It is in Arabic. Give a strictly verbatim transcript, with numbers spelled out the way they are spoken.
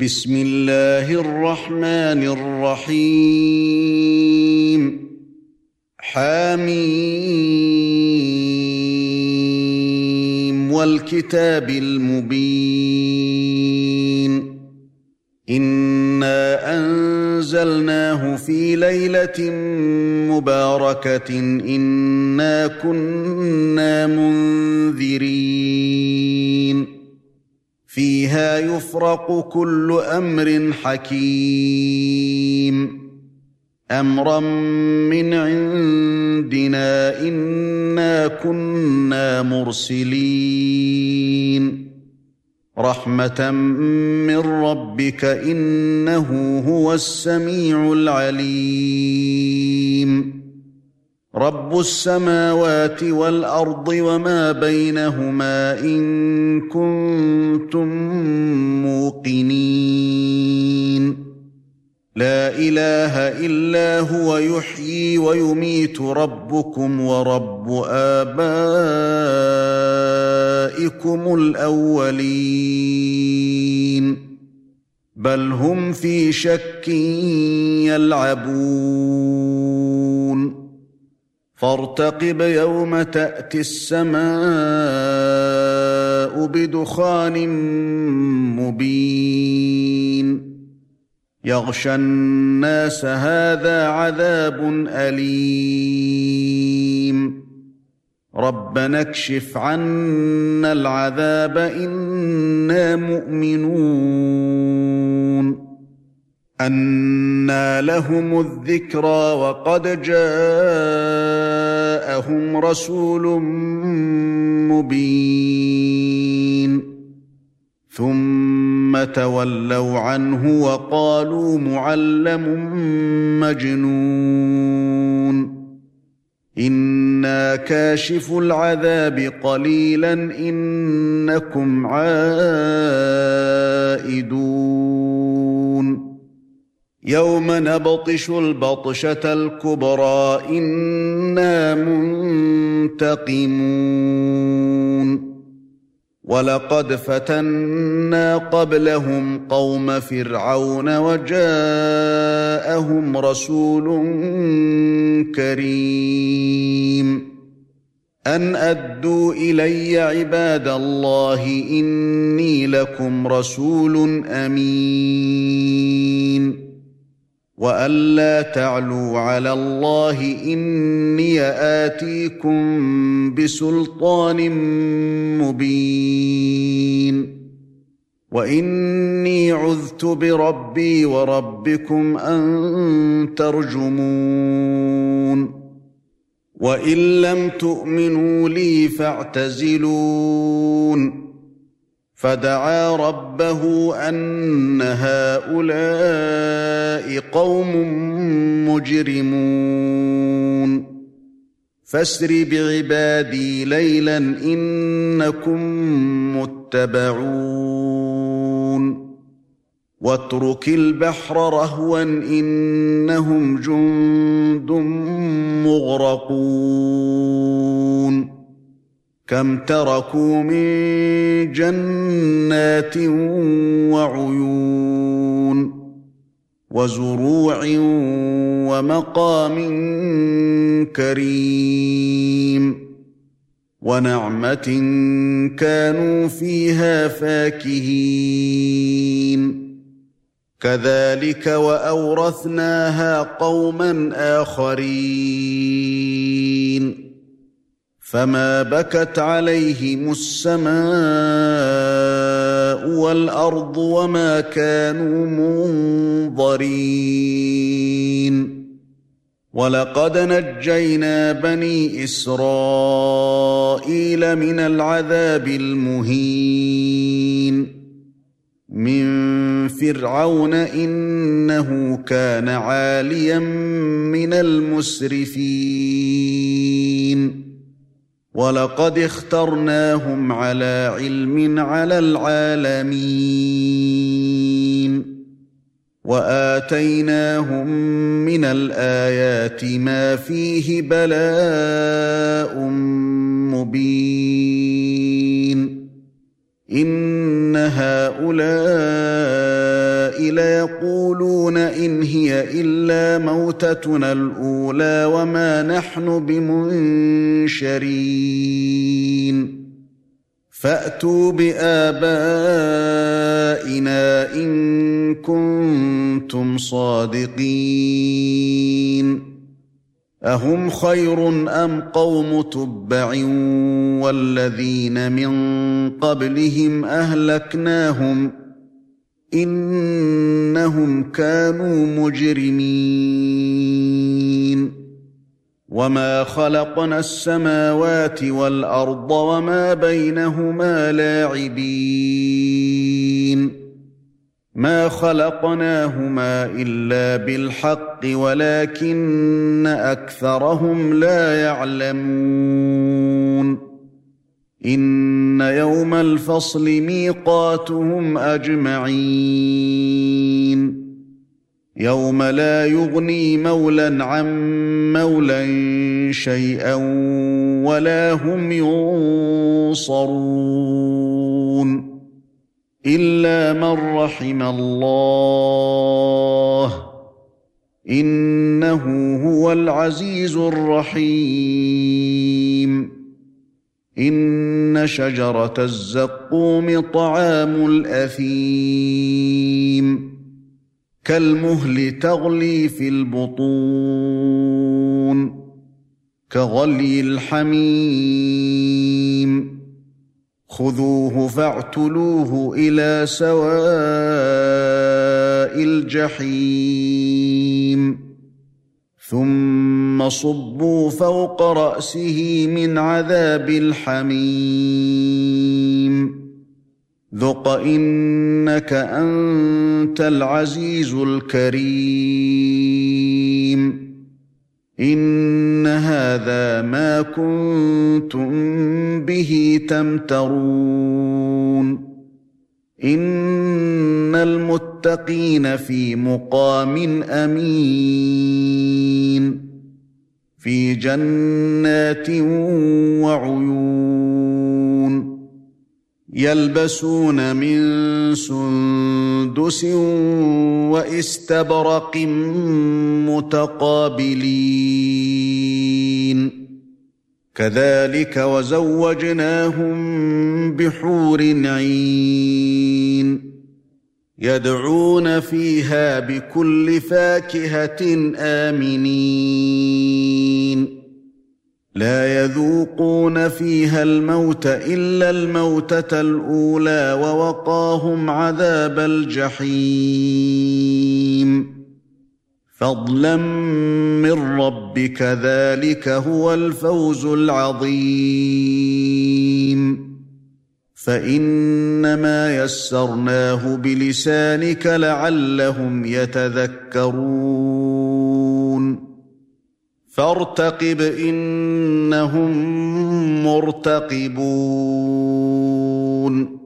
بسم الله الرحمن الرحيم حميم والكتاب المبين إنا أنزلناه في ليلة مباركة إنا كنا منذرين فيها يفرق كل أمر حكيم أمرا من عندنا إنا كنا مرسلين رحمة من ربك إنه هو السميع العليم رب السماوات والأرض وما بينهما إن كنتم موقنين لا إله إلا هو يحيي ويميت ربكم ورب آبائكم الأولين بل هم في شك يلعبون فارتقب يوم تأتي السماء بدخان مبين يغشى الناس هذا عذاب أليم ربنا اكشف عنا العذاب إنا مؤمنون أنى لهم الذكرى وقد جاءهم رسول مبين ثم تولوا عنه وقالوا معلم مجنون إنا كاشف العذاب قليلا إنكم عائدون يوم نبطش البطشة الكبرى إنا منتقمون ولقد فتنا قبلهم قوم فرعون وجاءهم رسول كريم أن أدوا إلي عباد الله إني لكم رسول أمين وأن لا تعلوا على الله إني آتيكم بسلطان مبين وإني عذت بربي وربكم أن ترجمون وإن لم تؤمنوا لي فاعتزلون فدعا ربه أن هؤلاء قوم مجرمون فاسر بعبادي ليلا إنكم متبعون واترك البحر رهوا إنهم جند مغرقون كم تركوا من جنات وعيون وزروع ومقام كريم ونعمة كانوا فيها فاكهين كذلك وأورثناها قوما آخرين فما بكت عليهم السماء والأرض وما كانوا منظرين ولقد نجينا بني إسرائيل من العذاب المهين من فرعون إنه كان عاليا من المسرفين ولقد اخترناهم على علم على العالمين وآتيناهم من الآيات ما فيه بلاء مبين إن هؤلاء ليقولون إن هي إلا موتتنا الأولى وما نحن بمنشرين فأتوا بآبائنا إن كنتم صادقين أهم خير أم قوم تبع والذين من قبلهم أهلكناهم إنهم كانوا مجرمين وما خلقنا السماوات والأرض وما بينهما لاعبين ما خلقناهما إلا بالحق ولكن أكثرهم لا يعلمون إن يوم الفصل ميقاتهم أجمعين يوم لا يغني مولى عن مولى شيئا ولا هم ينصرون إلا من رحم الله إنه هو العزيز الرحيم إن شجرة الزقوم طعام الأثيم كالمهل تغلي في البطون كغلي الحميم خذوه فاعتلوه إلى سواء الجحيم ثم صبوا فوق رأسه من عذاب الحميم ذق إنك أنت العزيز الكريم إن هذا ما كنتم به تمترون إن المتقين في مقام أمين في جنات وعيون يلبسون من سندس واستبرق متقابلين كذلك وزوجناهم بحور عين يدعون فيها بكل فاكهة آمنين لا يذوقون فيها الموت إلا الموتة الأولى ووقاهم عذاب الجحيم فضلا من ربك ذلك هو الفوز العظيم فإنما يسرناه بلسانك لعلهم يتذكرون فارتقب إنهم مرتقبون